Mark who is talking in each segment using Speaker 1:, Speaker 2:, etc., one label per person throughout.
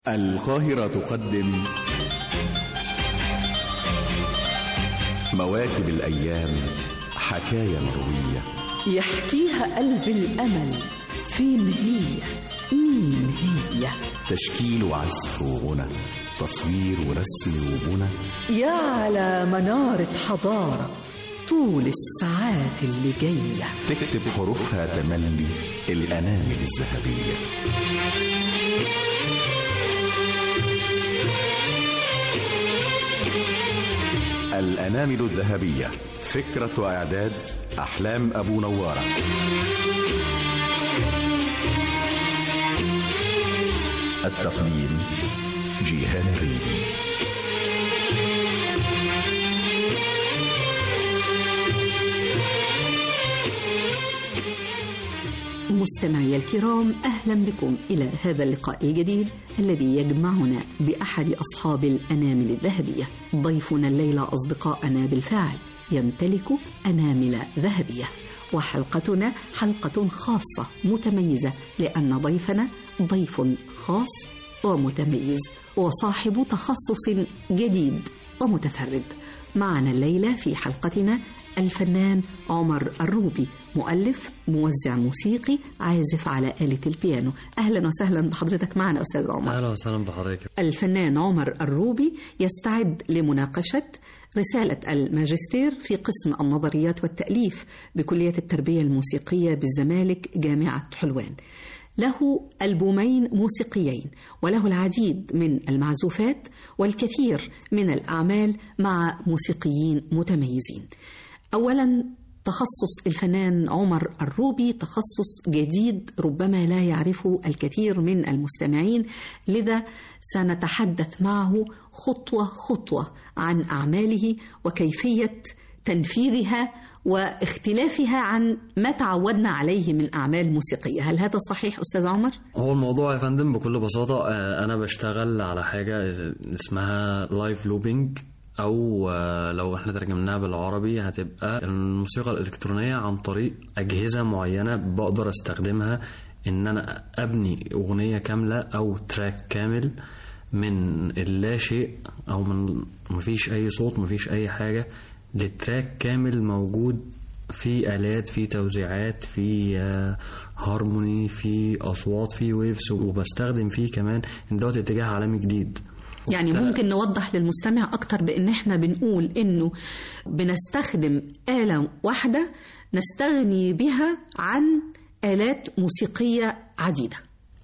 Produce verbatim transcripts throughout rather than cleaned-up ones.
Speaker 1: القاهرة تقدم مواكب الأيام، حكاية مروية
Speaker 2: يحكيها قلب الأمل. فين هي؟ مين هي؟
Speaker 1: تشكيل وعزف وغنى، تصوير ورسم وبنى،
Speaker 2: يا على منارة حضارة طول الساعات اللي جاية
Speaker 1: تكتب حروفها تملي الأنامل الذهبية. الأنامل الذهبية، فكرة وإعداد أحلام أبو نوارة. التقديم جيهان الريدي.
Speaker 2: مستمعي الكرام، أهلا بكم إلى هذا اللقاء الجديد الذي يجمعنا بأحد أصحاب الأنامل الذهبية. ضيفنا الليلة أصدقائنا بالفعل يمتلك أنامل ذهبية، وحلقتنا حلقة خاصة متميزة لأن ضيفنا ضيف خاص ومتميز وصاحب تخصص جديد ومتفرد. معنا الليلة في حلقتنا الفنان عمر الروبي، مؤلف، موزع موسيقي، عازف على آلة البيانو. أهلا وسهلا بحضرتك معنا أستاذ عمر.
Speaker 3: أهلا وسهلا بحضرتك.
Speaker 2: الفنان عمر الروبي يستعد لمناقشة رسالة الماجستير في قسم النظريات والتأليف بكلية التربية الموسيقية بالزمالك جامعة حلوان. له ألبومين موسيقيين وله العديد من المعزوفات والكثير من الأعمال مع موسيقيين متميزين. أولا، تخصص الفنان عمر الروبي تخصص جديد ربما لا يعرفه الكثير من المستمعين، لذا سنتحدث معه خطوة خطوة عن أعماله وكيفية تنفيذها واختلافها عن ما تعودنا عليه من أعمال موسيقية. هل هذا صحيح أستاذ عمر؟
Speaker 3: هو الموضوع يا فندم بكل بساطة، أنا بشتغل على حاجة اسمها لايف لوبينج، أو لو احنا ترجمناها بالعربي هتبقى الموسيقى الإلكترونية عن طريق أجهزة معينة بقدر استخدمها إن أنا أبني أغنية كاملة أو تراك كامل من اللا شيء، أو من مفيش أي صوت مفيش أي حاجة، للتراك كامل موجود في آلات، في توزيعات، في هارموني، في أصوات، في ويفز، وبستخدم فيه كمان إن دوت اتجاه عالمي جديد.
Speaker 2: يعني ممكن نوضح للمستمع أكتر بأن احنا بنقول إنه بنستخدم آلة واحدة نستغني بها عن آلات موسيقية عديدة.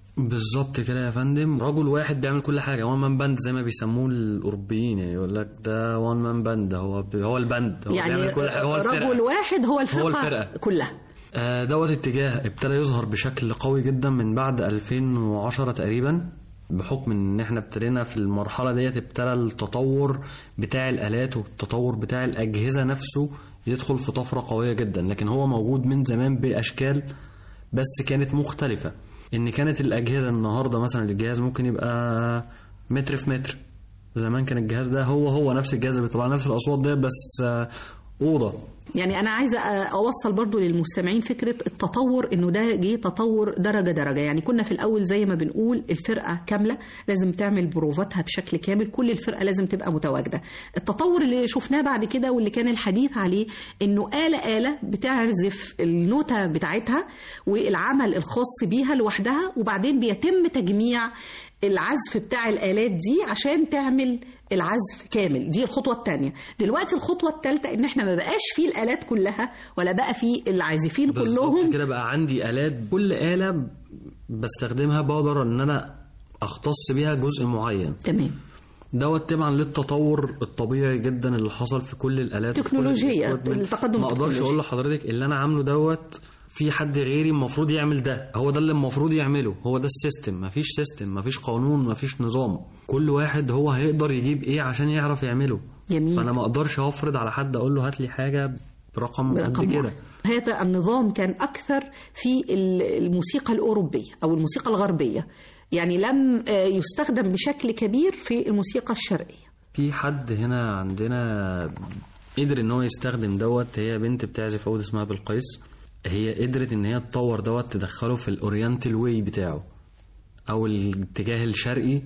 Speaker 3: بالظبط كده يا فندم، رجل واحد بيعمل كل حاجه، وان مان باند زي ما بيسموه الاوروبيين، يعني يقول لك ده وان مان باند، هو هو الباند، هو
Speaker 2: يعني
Speaker 3: بيعمل كل حاجه، هو الفرقه،
Speaker 2: رجل واحد هو الفرقه,
Speaker 3: هو الفرقة.
Speaker 2: كلها.
Speaker 3: آه دوت اتجاه ابتدى يظهر بشكل قوي جدا من بعد ألفين وعشرة تقريبا، بحكم ان احنا ابتدينا في المرحله ديت ابتدى التطور بتاع الالات والتطور بتاع الاجهزه نفسه يدخل في طفره قويه جدا، لكن هو موجود من زمان باشكال بس كانت مختلفه. ان كانت الاجهزه النهارده مثلا الجهاز ممكن يبقى متر في متر، زمان كان الجهاز ده هو هو نفس الجهاز اللي بيطلع نفس الاصوات ده بس اوضه.
Speaker 2: يعني انا عايزه اوصل برضو للمستمعين فكره التطور، انه ده جه تطور درجه درجه. يعني كنا في الاول زي ما بنقول الفرقه كامله لازم تعمل بروفاتها بشكل كامل، كل الفرقه لازم تبقى متواجده. التطور اللي شفناه بعد كده واللي كان الحديث عليه انه آلة آلة بتعزف النوتة بتاعتها والعمل الخاص بيها لوحدها، وبعدين بيتم تجميع العزف بتاع الآلات دي عشان تعمل العزف كامل. دي الخطوة الثانية. دلوقتي الخطوة الثالثة ان احنا ما بقاش فيه الآلات كلها ولا بقى فيه العازفين كلهم.
Speaker 3: بالظبط كده، بقى عندي آلات، كل آلة بستخدمها بقدر ان انا اختص بيها جزء معين.
Speaker 2: تمام.
Speaker 3: دوت طبعا للتطور الطبيعي جدا اللي حصل في كل الآلات،
Speaker 2: تكنولوجيا، التقدم.
Speaker 3: ما اقدرش اقول لحضرتك اللي انا عامله دوت في حد غيري المفروض يعمل ده، هو ده اللي المفروض يعمله، هو ده السيستم. مفيش سيستم، مفيش قانون، مفيش نظام، كل واحد هو هيقدر يجيب ايه عشان يعرف يعمله.
Speaker 2: جميل.
Speaker 3: فانا ما اقدرش افرض على حد اقول له هات لي حاجه برقم قد كده.
Speaker 2: هذا النظام كان اكثر في الموسيقى الاوروبيه او الموسيقى الغربيه، يعني لم يستخدم بشكل كبير في الموسيقى الشرقيه.
Speaker 3: في حد هنا عندنا قدر ان هو يستخدم دوت، هي بنت بتعزف عود اسمها بالقيس، هي قدرت ان هي تطور دوت تدخله في الاورينتال واي بتاعه او الاتجاه الشرقي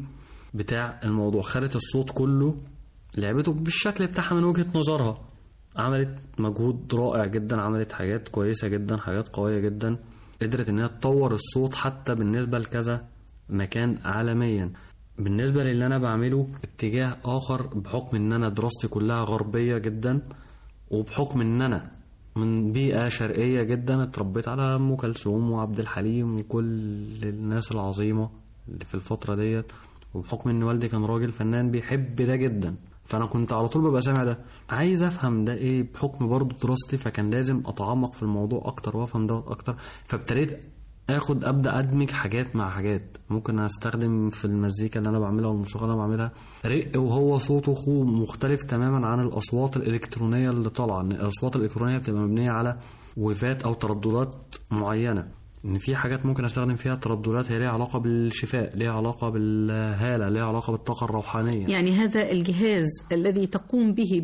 Speaker 3: بتاع الموضوع، خدت الصوت كله لعبته بالشكل بتاعها من وجهة نظرها، عملت مجهود رائع جدا، عملت حاجات كويسة جدا، حاجات قوية جدا، قدرت انها تطور الصوت حتى بالنسبة لكذا مكان عالميا. بالنسبة للي انا بعمله اتجاه اخر، بحكم ان انا دراستي كلها غربية جدا، وبحكم ان انا من بيئة شرقية جدا، اتربيت على ام كلثوم وعبد الحليم وكل الناس العظيمة اللي في الفترة ديت، وبحكم ان والدي كان راجل فنان بيحب ده جدا، فانا كنت على طول ببقى سامع ده، عايز افهم ده ايه بحكم برضو دراستي، فكان لازم اتعمق في الموضوع اكتر وافهم ده اكتر. فابتديت اخد ابدا ادمج حاجات مع حاجات، ممكن استخدم في المزيكا اللي انا بعملها والموسيقى اللي انا بعملها رق، وهو صوته خو مختلف تماما عن الاصوات الالكترونيه اللي طالعه. الاصوات الالكترونيه بتبقى مبنيه على ويفات او ترددات معينه، ان في حاجات ممكن استخدم فيها ترددات هي ليها علاقه بالشفاء، ليها علاقه بالهاله، ليها علاقه بالطاقه الروحانيه.
Speaker 2: يعني هذا الجهاز الذي تقوم به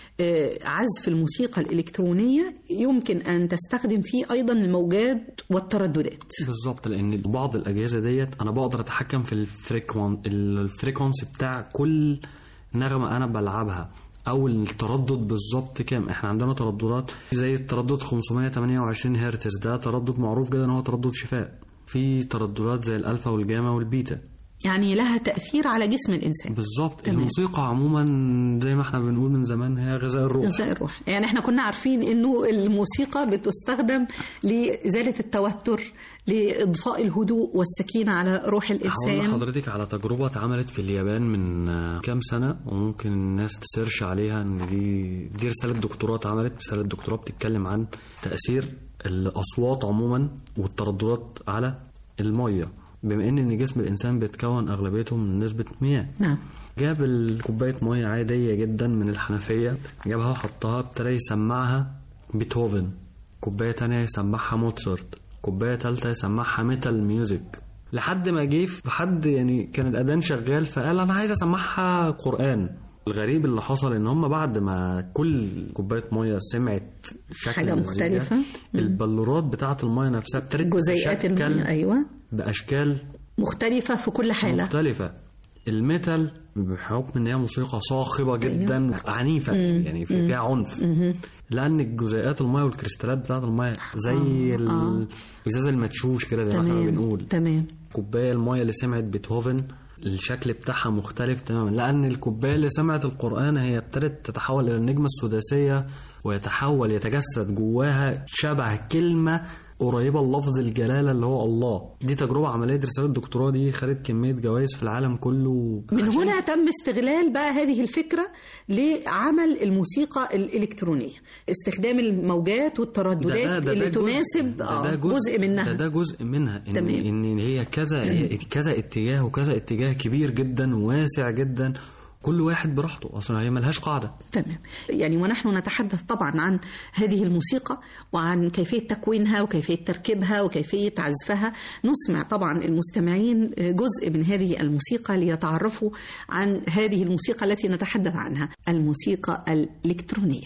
Speaker 2: بعزف الموسيقى الإلكترونية يمكن أن تستخدم فيه أيضا الموجات والترددات.
Speaker 3: بالظبط، لأن بعض الأجهزة ديت أنا بقدر أتحكم في الفريكوان الفريكونسي بتاع كل نغمة أنا بلعبها، او التردد بالظبط كام. احنا عندنا ترددات زي التردد خمسمية وتمانية وعشرين هرتز، ده تردد معروف جدا ان هو تردد شفاء. في ترددات زي الالفا والجاما والبيتا،
Speaker 2: يعني لها تأثير على جسم الإنسان.
Speaker 3: بالظبط. الموسيقى عموما زي ما احنا بنقول من زمان هي غذاء الروح.
Speaker 2: غذاء الروح، يعني احنا كنا عارفين انه الموسيقى بتستخدم لإزالة التوتر، لإضفاء الهدوء والسكينة على روح الإنسان.
Speaker 3: هقول لحضرتك على تجربة اتعملت في اليابان من كام سنة، وممكن الناس تسيرش عليها، ان دي دي رسالة دكتوراه اتعملت، رسالة دكتوراه بتتكلم عن تأثير الأصوات عموما والترددات على المية، بما ان ان جسم الانسان بيتكون اغلبيته من نسبه مياه.
Speaker 2: نعم.
Speaker 3: جاب الكوبايه ميه عاديه جدا من الحنفيه، جابها وحطها، ابتدى يسمعها بيتهوفن، كوبايه تانية يسمعها موتسارت، كوبايه ثالثه يسمعها ميتال ميوزك، لحد ما جه في حد يعني كان الاذان شغال فقال انا عايز اسمعها قران. الغريب اللي حصل ان هم بعد ما كل كوبايه ميه سمعت شكل
Speaker 2: حاجه مختلفه،
Speaker 3: البلورات بتاعه الميه نفسها ابتدت
Speaker 2: جزيئات الميه ايوه
Speaker 3: باشكال
Speaker 2: مختلفه في كل حاله
Speaker 3: مختلفه. الميتال بحكم ان هي موسيقى صاخبه جدا، أيوة. عنيفه، مم. يعني في فيها عنف، مم. لان الجزيئات الميه والكريستالات بتاعه الميه زي آه. الازاز المدشوش كده زي ما احنا بنقول.
Speaker 2: تمام.
Speaker 3: كوبايه الميه اللي سمعت بيتهوفن الشكل بتاعها مختلف تماما، لأن الكوباية اللي سمعت القرآن هي ابتدت تتحول إلى النجمة السداسية، ويتحول يتجسد جواها شبه كلمة قريبة للفظ الجلالة اللي هو الله. دي تجربة عملية رسالة الدكتوراه دي خدت كمية جوائز في العالم كله.
Speaker 2: من هنا تم استغلال بقى هذه الفكرة لعمل الموسيقى الإلكترونية، استخدام الموجات والترددات ده ده ده اللي تناسب
Speaker 3: ده ده جزء, جزء منها ده, ده جزء منها إن, إن هي كذا كذا اتجاه وكذا اتجاه كبير جدا وواسع جدا، كل واحد براحته، أصلا هي ملهاش قاعدة.
Speaker 2: تمام. يعني ونحن نتحدث طبعا عن هذه الموسيقى وعن كيفية تكوينها وكيفية تركيبها وكيفية عزفها، نسمع طبعا المستمعين جزء من هذه الموسيقى ليتعرفوا عن هذه الموسيقى التي نتحدث عنها، الموسيقى الإلكترونية.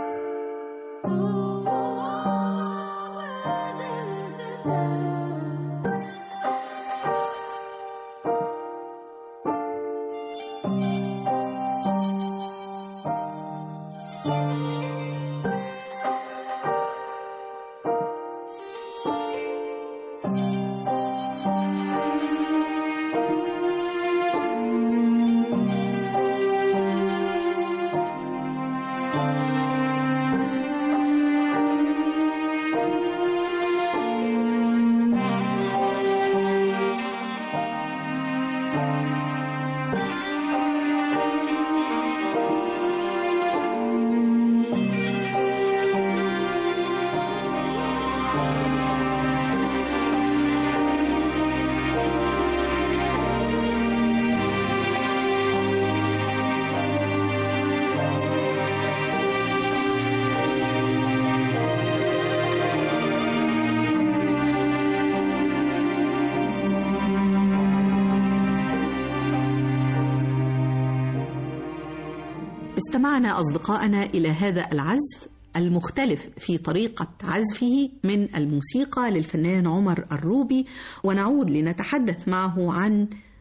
Speaker 2: استمعنا أصدقائنا إلى هذا العزف المختلف في طريقة عزفه من الموسيقى للفنان عمر الروبي، ونعود لنتحدث معه عن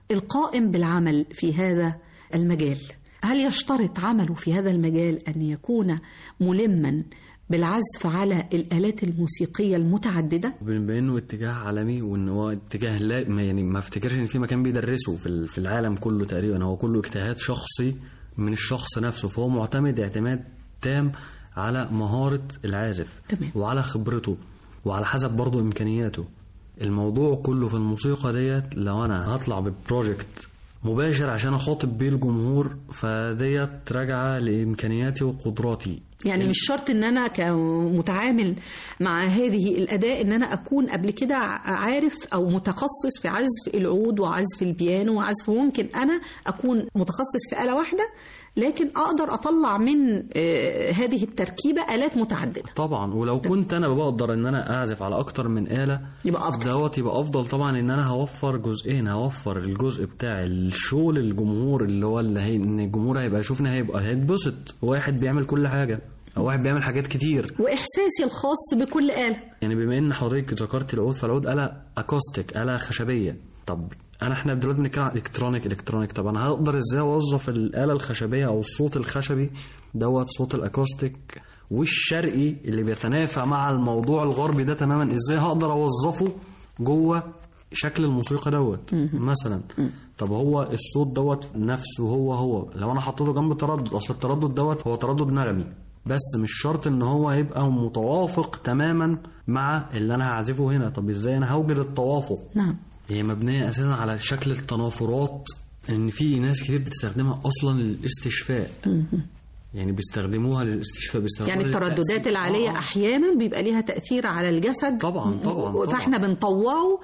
Speaker 2: القائم بالعمل في هذا المجال هل يشترط عمله في هذا المجال أن يكون ملما بالعزف على الآلات الموسيقية المتعددة؟
Speaker 3: بما انه اتجاه عالمي وان هو اتجاه لا يعني ما افتكرش ان في مكان بيدرسه في في العالم كله تقريبا، هو كله اجتهاد شخصي من الشخص نفسه، فهو معتمد اعتماد تام على مهارة العازف
Speaker 2: تمام.
Speaker 3: وعلى خبرته وعلى حسب برضه إمكانياته. الموضوع كله في الموسيقى ديت لو أنا هطلع ببروجكت مباشر عشان أخاطب بيه الجمهور فديت راجعة لإمكانياتي وقدراتي.
Speaker 2: يعني مش شرط ان انا كمتعامل مع هذه الاداة ان انا اكون قبل كده عارف او متخصص في عزف العود وعزف البيانو وعزف، ممكن انا اكون متخصص في آلة واحدة لكن اقدر اطلع من هذه التركيبة آلات متعددة.
Speaker 3: طبعا، ولو كنت انا بقدر ان انا اعزف على اكتر من آلة
Speaker 2: يبقى افضل.
Speaker 3: دوت يبقى افضل طبعا، ان انا هوفر جزئين، هوفر الجزء بتاع الشو للجمهور اللي هو اللي هي ان الجمهور هيبقى يشوفني هيبقى هيتبسط، واحد بيعمل كل حاجة أو واحد بيعمل حاجات كتير،
Speaker 2: وإحساسي الخاص بكل آلة. يعني
Speaker 3: بما إن حضرتك ذكرت العود، فالعود آلة أكوستيك، آلة خشبية. طب أنا إحنا دلوقتي بنتكلم عن إلكترونيك إلكترونيك طب أنا هقدر إزاي أوظف الآلة الخشبية أو الصوت الخشبي دوت صوت الأكوستيك والشرقي اللي بيتنافى مع الموضوع الغربي ده تماما، إزاي هقدر أوظفه جوه شكل الموسيقى دوت مثلا؟ طب هو الصوت دوت نفسه هو هو لو أنا حطيته جنب تردد، أصل التردد دوت هو تردد نغمي بس مش شرط ان هو يبقى متوافق تماما مع اللي انا هعزفه هنا. طب ازاي انا هوجد التوافق؟
Speaker 2: نعم،
Speaker 3: هي مبنيه اساسا على شكل التنافرات، ان في ناس كتير بتستخدمها اصلا للاستشفاء. يعني بيستخدموها للاستشفاء، بيستخدموها
Speaker 2: يعني الترددات العاليه آه. احيانا بيبقى ليها تاثير على الجسد.
Speaker 3: طبعا طبعا
Speaker 2: فاحنا بنطوعه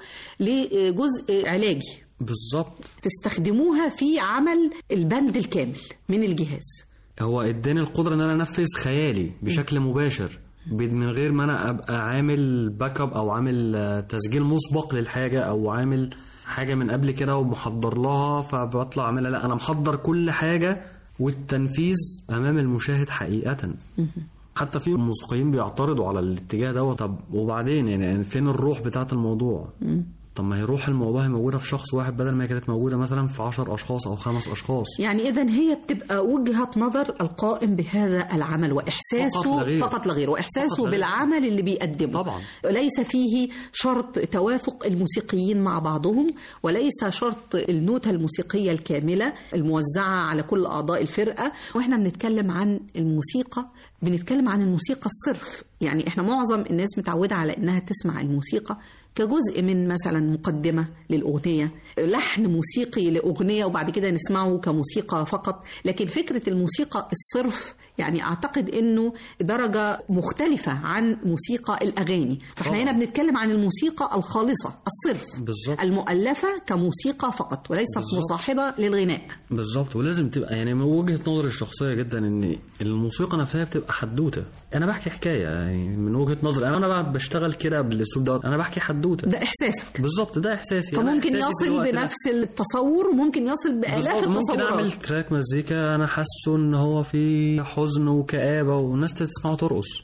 Speaker 2: لجزء علاجي.
Speaker 3: بالظبط.
Speaker 2: تستخدموها في عمل البند الكامل من الجهاز.
Speaker 3: هو اداني القدرة ان انا انفذ خيالي بشكل مباشر من غير ما انا ابقى عامل باك اب او عامل تسجيل مسبق للحاجة او عامل حاجة من قبل كده ومحضر لها فبطلع اعملها. لا، انا محضر كل حاجة والتنفيذ امام المشاهد حقيقة. حتى في موسيقيين بيعترضوا على الاتجاه ده. طب وبعدين يعني فين الروح بتاعة الموضوع؟ طب ما هي روح الموضوع موجودة في شخص واحد بدل ما كانت موجودة مثلا في عشر أشخاص أو خمس أشخاص.
Speaker 2: يعني إذن هي بتبقى وجهة نظر القائم بهذا العمل وإحساسه فقط لغير, فقط لغير وإحساسه فقط بالعمل لغير. اللي بيقدمه
Speaker 3: طبعا.
Speaker 2: ليس فيه شرط توافق الموسيقيين مع بعضهم، وليس شرط النوتة الموسيقية الكاملة الموزعة على كل أعضاء الفرقة. وإحنا بنتكلم عن الموسيقى، بنتكلم عن الموسيقى الصرف. يعني إحنا معظم الناس متعودة على إنها تسمع الموسيقى كجزء من مثلا مقدمة للأغنية، لحن موسيقي لأغنية وبعد كده نسمعه كموسيقى فقط. لكن فكرة الموسيقى الصرف يعني أعتقد أنه درجة مختلفة عن موسيقى الأغاني. فإحنا هنا بنتكلم عن الموسيقى الخالصة الصرف بالزبط. المؤلفة كموسيقى فقط وليست بالزبط. مصاحبة للغناء. بالظبط.
Speaker 3: ولازم تبقى يعني من وجهة نظري الشخصية جدا أن الموسيقى نفسها بتبقى حدوتة. أنا بحكي حكاية يعني من وجهة نظري أنا أنا بشتغل كده بالأسلوب ده، أنا بحكي حدوتة.
Speaker 2: ده إحساسك
Speaker 3: بالظبط، ده إحساسي.
Speaker 2: فممكن يصل بنفس التصور وممكن يصل بآلاف التصورات.
Speaker 3: ممكن أعمل تراك مزيكا أنا حاسه إن هو في حزن وكآبة والناس تسمعه ترقص.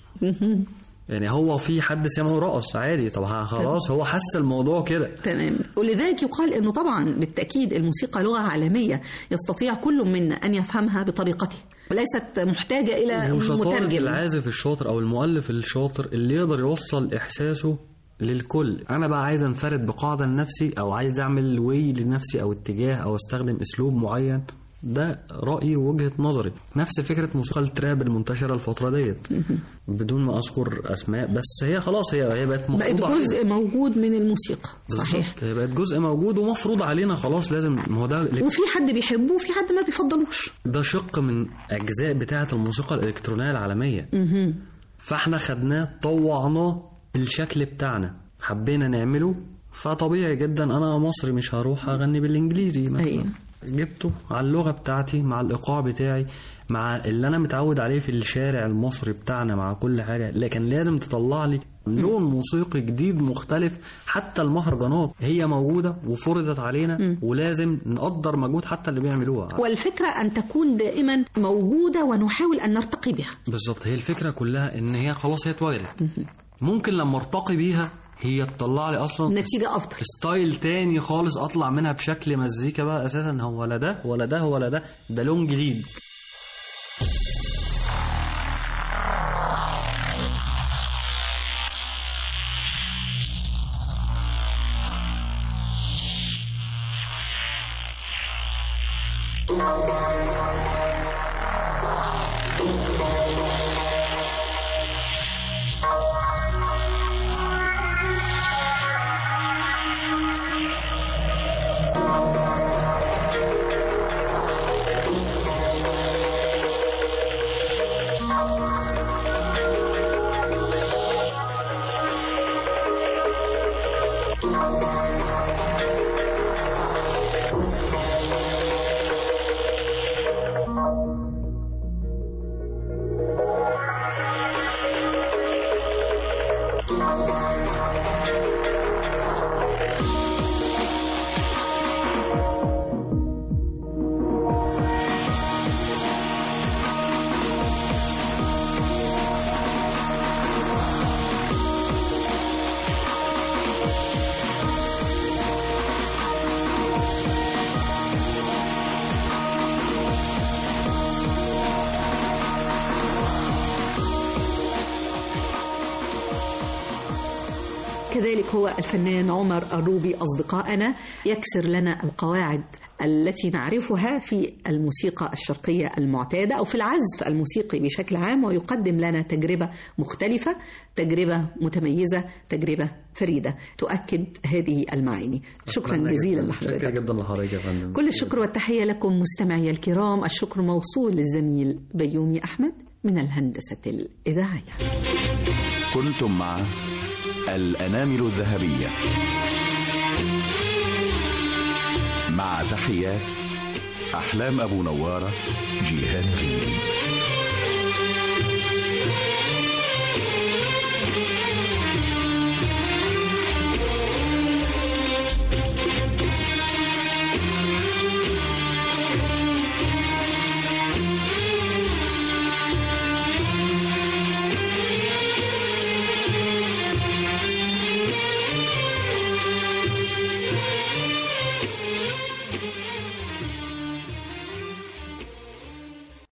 Speaker 3: يعني هو في حد سمعه رقص عادي، طب خلاص هو حس الموضوع كده.
Speaker 2: تمام. ولذلك يقال إنه طبعا بالتأكيد الموسيقى لغة عالمية يستطيع كل منا أن يفهمها بطريقته وليست محتاجة إلى مترجم.
Speaker 3: العازف الشاطر أو المؤلف الشاطر اللي يقدر يوصل إحساسه للكل. أنا بقى عايز أنفرد بقاعدة لنفسي أو عايز أعمل وي لنفسي أو اتجاه أو أستخدم أسلوب معين، ده رأيي ووجهة نظري. نفس فكرة موسيقى التراب المنتشرة الفترة ديت بدون ما أذكر أسماء، بس هي خلاص هي هي بقت مفروض
Speaker 2: بقت جزء علينا. موجود من الموسيقى. صحيح.
Speaker 3: هي بقت جزء موجود ومفروض علينا خلاص لازم. هو ده
Speaker 2: وفي حد بيحبه وفي حد ما بيفضلوش.
Speaker 3: ده شق من أجزاء بتاعة الموسيقى الإلكترونية العالمية. م- فاحنا خدناه طوعناه بالشكل بتاعنا، حبينا نعمله. فطبيعي جدا أنا مصري مش هروح أغني بالإنجليزي مثلا. أيوة. جبته على اللغة بتاعتي مع الإيقاع بتاعي مع اللي أنا متعود عليه في الشارع المصري بتاعنا مع كل حاجة، لكن لازم تطلع لي لون موسيقي جديد مختلف. حتى المهرجانات هي موجودة وفرضت علينا م. ولازم نقدر مجهود حتى اللي بيعملوها.
Speaker 2: والفكرة أن تكون دائما موجودة ونحاول أن نرتقي بها.
Speaker 3: بالظبط. هي الفكرة كلها إن هي خلاص هي اتوجدت، ممكن لما ارتقي بيها هي تطلع لي اصلا
Speaker 2: نتيجه افضل،
Speaker 3: ستايل تاني خالص اطلع منها بشكل مزيكا بقى اساسا هو ولا ده ولا ده ولا ده ده لون جديد.
Speaker 2: كذلك هو الفنان عمر الروبي أصدقائنا يكسر لنا القواعد التي نعرفها في الموسيقى الشرقية المعتادة أو في العزف الموسيقي بشكل عام، ويقدم لنا تجربة مختلفة، تجربة متميزة، تجربة فريدة تؤكد هذه المعاني. شكرا جزيلا لحضرتك.
Speaker 3: شكرا جدا لحضرتك يا فندم.
Speaker 2: كل الشكر والتحية لكم مستمعي الكرام. الشكر موصول للزميل بيومي أحمد من الهندسة الإذاعية.
Speaker 1: كنتم مع الأنامل الذهبية مع تحيات أحلام أبو نوارة، جيهان ريدي.